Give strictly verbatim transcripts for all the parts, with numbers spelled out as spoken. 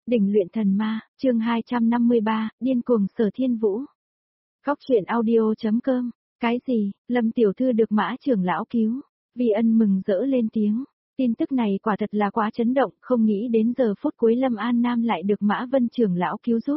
Đỉnh luyện thần ma, chương hai trăm năm mươi ba, điên cuồng Sở Thiên Vũ. Góc truyện audio.com, cái gì, Lâm tiểu thư được Mã trưởng lão cứu, Vi Ân mừng rỡ lên tiếng, tin tức này quả thật là quá chấn động, không nghĩ đến giờ phút cuối Lâm An Nam lại được Mã Vân trưởng lão cứu giúp.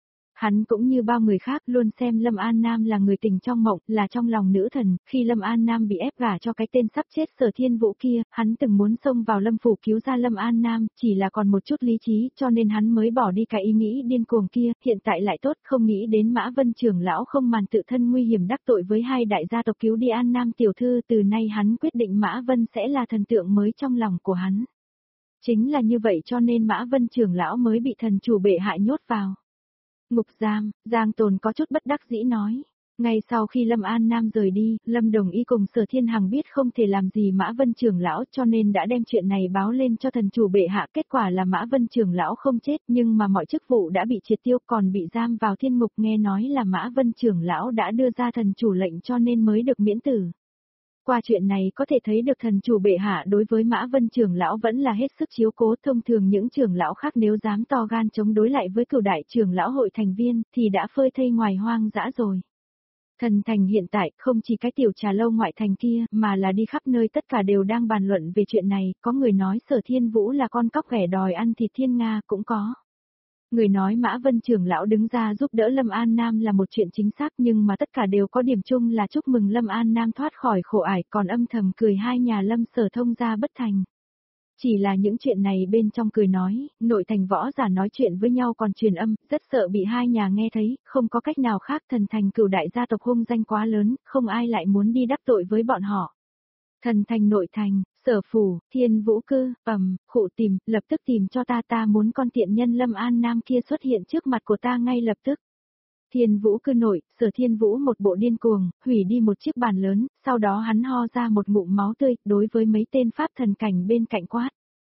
Hắn cũng như bao người khác luôn xem Lâm An Nam là người tình trong mộng, là trong lòng nữ thần, khi Lâm An Nam bị ép gả cho cái tên sắp chết Sở Thiên Vũ kia, hắn từng muốn xông vào Lâm phủ cứu ra Lâm An Nam, chỉ là còn một chút lý trí, cho nên hắn mới bỏ đi cái ý nghĩ điên cuồng kia, hiện tại lại tốt, không nghĩ đến Mã Vân trưởng lão không màn tự thân nguy hiểm đắc tội với hai đại gia tộc cứu đi An Nam tiểu thư, từ nay hắn quyết định Mã Vân sẽ là thần tượng mới trong lòng của hắn. Chính là như vậy cho nên Mã Vân trưởng lão mới bị thần chủ bệ hạ nhốt vào ngục giam. Giang Tồn có chút bất đắc dĩ nói. Ngay sau khi Lâm An Nam rời đi, Lâm Đồng Y cùng Sở Thiên Hằng biết không thể làm gì Mã Vân trưởng lão cho nên đã đem chuyện này báo lên cho thần chủ bệ hạ. Kết quả là Mã Vân trưởng lão không chết nhưng mà mọi chức vụ đã bị triệt tiêu còn bị giam vào thiên ngục, nghe nói là Mã Vân trưởng lão đã đưa ra thần chủ lệnh cho nên mới được miễn tử. Qua chuyện này có thể thấy được thần chủ bệ hạ đối với Mã Vân trưởng lão vẫn là hết sức chiếu cố, thông thường những trưởng lão khác nếu dám to gan chống đối lại với cửu đại trưởng lão hội thành viên thì đã phơi thây ngoài hoang dã rồi. Thần thành hiện tại không chỉ cái tiểu trà lâu ngoại thành kia mà là đi khắp nơi tất cả đều đang bàn luận về chuyện này, có người nói Sở Thiên Vũ là con cóc ghẻ đòi ăn thịt thiên Nga cũng có. Người nói Mã Vân trưởng lão đứng ra giúp đỡ Lâm An Nam là một chuyện chính xác nhưng mà tất cả đều có điểm chung là chúc mừng Lâm An Nam thoát khỏi khổ ải, còn âm thầm cười hai nhà Lâm Sở thông ra bất thành. Chỉ là những chuyện này bên trong cười nói, nội thành võ giả nói chuyện với nhau còn truyền âm, rất sợ bị hai nhà nghe thấy, không có cách nào khác, thần thành cửu đại gia tộc hung danh quá lớn, không ai lại muốn đi đắc tội với bọn họ. Thần thành nội thành, Sở phủ, Thiên Vũ cư, ầm, khụ tìm, lập tức tìm cho ta, ta muốn con tiện nhân Lâm An Nam kia xuất hiện trước mặt của ta ngay lập tức. Thiên Vũ cư nội, Sở Thiên Vũ một bộ điên cuồng, hủy đi một chiếc bàn lớn, sau đó hắn ho ra một ngụm máu tươi, đối với mấy tên pháp thần cảnh bên cạnh quát.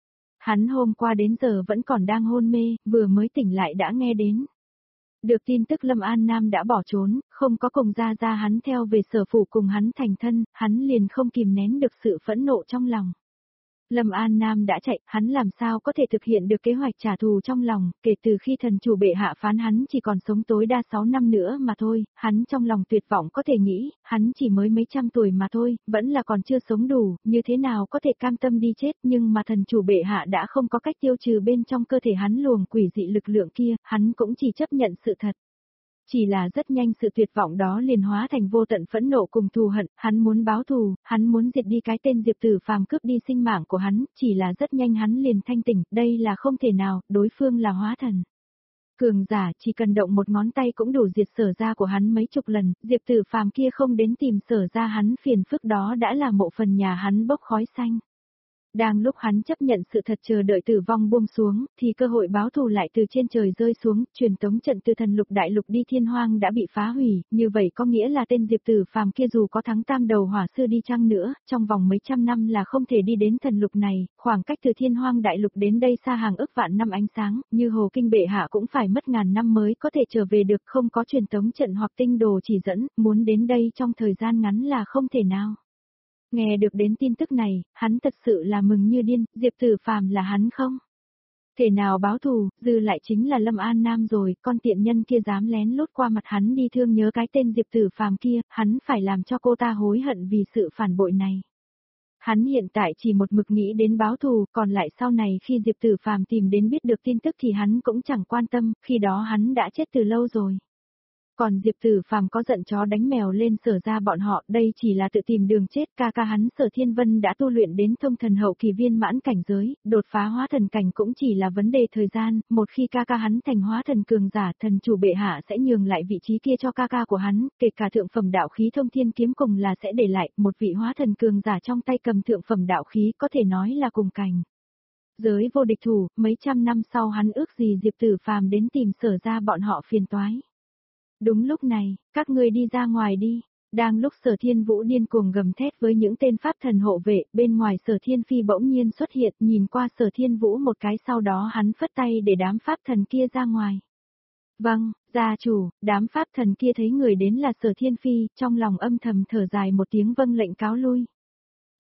Hắn hôm qua đến giờ vẫn còn đang hôn mê, vừa mới tỉnh lại đã nghe đến. Được tin tức Lâm An Nam đã bỏ trốn, không có cùng ra ra hắn theo về Sở phủ cùng hắn thành thân, hắn liền không kìm nén được sự phẫn nộ trong lòng. Lâm An Nam đã chạy, hắn làm sao có thể thực hiện được kế hoạch trả thù trong lòng, kể từ khi thần chủ bệ hạ phán hắn chỉ còn sống tối đa sáu năm nữa mà thôi, hắn trong lòng tuyệt vọng có thể nghĩ, hắn chỉ mới mấy trăm tuổi mà thôi, vẫn là còn chưa sống đủ, như thế nào có thể cam tâm đi chết, nhưng mà thần chủ bệ hạ đã không có cách tiêu trừ bên trong cơ thể hắn luồng quỷ dị lực lượng kia, hắn cũng chỉ chấp nhận sự thật. Chỉ là rất nhanh sự tuyệt vọng đó liền hóa thành vô tận phẫn nộ cùng thù hận, hắn muốn báo thù, hắn muốn diệt đi cái tên Diệp Tử Phàm cướp đi sinh mạng của hắn, chỉ là rất nhanh hắn liền thanh tỉnh, đây là không thể nào, đối phương là hóa thần. Cường giả chỉ cần động một ngón tay cũng đủ diệt Sở gia của hắn mấy chục lần, Diệp Tử Phàm kia không đến tìm Sở gia hắn phiền phức đó đã là mộ phần nhà hắn bốc khói xanh. Đang lúc hắn chấp nhận sự thật chờ đợi tử vong buông xuống, thì cơ hội báo thù lại từ trên trời rơi xuống, truyền tống trận từ thần lục đại lục đi thiên hoang đã bị phá hủy, như vậy có nghĩa là tên Diệp Tử Phàm kia dù có thắng tam đầu hỏa sư đi chăng nữa, trong vòng mấy trăm năm là không thể đi đến thần lục này, khoảng cách từ thiên hoang đại lục đến đây xa hàng ức vạn năm ánh sáng, như Hồ Kinh bệ hạ cũng phải mất ngàn năm mới có thể trở về được, không có truyền tống trận hoặc tinh đồ chỉ dẫn, muốn đến đây trong thời gian ngắn là không thể nào. Nghe được đến tin tức này, hắn thật sự là mừng như điên, Diệp Tử Phàm là hắn không? Thể nào báo thù, dư lại chính là Lâm An Nam rồi, con tiện nhân kia dám lén lút qua mặt hắn đi thương nhớ cái tên Diệp Tử Phàm kia, hắn phải làm cho cô ta hối hận vì sự phản bội này. Hắn hiện tại chỉ một mực nghĩ đến báo thù, còn lại sau này khi Diệp Tử Phàm tìm đến biết được tin tức thì hắn cũng chẳng quan tâm, khi đó hắn đã chết từ lâu rồi. Còn Diệp Tử Phàm có giận chó đánh mèo lên Sở ra bọn họ, đây chỉ là tự tìm đường chết, ca ca hắn Sở Thiên Vân đã tu luyện đến thông thần hậu kỳ viên mãn cảnh giới, đột phá hóa thần cảnh cũng chỉ là vấn đề thời gian, một khi ca ca hắn thành hóa thần cường giả, thần chủ bệ hạ sẽ nhường lại vị trí kia cho ca ca của hắn, kể cả thượng phẩm đạo khí thông thiên kiếm cùng là sẽ để lại, một vị hóa thần cường giả trong tay cầm thượng phẩm đạo khí có thể nói là cùng cảnh. Giới vô địch thủ, mấy trăm năm sau hắn ước gì Diệp Tử Phàm đến tìm Sở ra bọn họ phiền toái. Đúng lúc này, các ngươi đi ra ngoài đi. Đang lúc Sở Thiên Vũ điên cuồng gầm thét với những tên pháp thần hộ vệ, bên ngoài Sở Thiên Phi bỗng nhiên xuất hiện, nhìn qua Sở Thiên Vũ một cái, sau đó hắn phất tay để đám pháp thần kia ra ngoài. Vâng, gia chủ. Đám pháp thần kia thấy người đến là Sở Thiên Phi, trong lòng âm thầm thở dài một tiếng vâng lệnh cáo lui.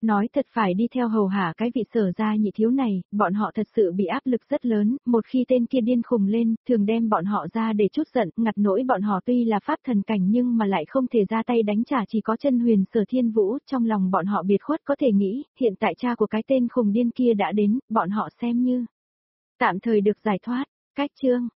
Nói thật phải đi theo hầu hạ cái vị Sở gia nhị thiếu này, bọn họ thật sự bị áp lực rất lớn, một khi tên kia điên khùng lên, thường đem bọn họ ra để chút giận, ngặt nỗi bọn họ tuy là pháp thần cảnh nhưng mà lại không thể ra tay đánh trả, chỉ có chân huyền Sở Thiên Vũ, trong lòng bọn họ biệt khuất có thể nghĩ, hiện tại cha của cái tên khùng điên kia đã đến, bọn họ xem như tạm thời được giải thoát. Cách chương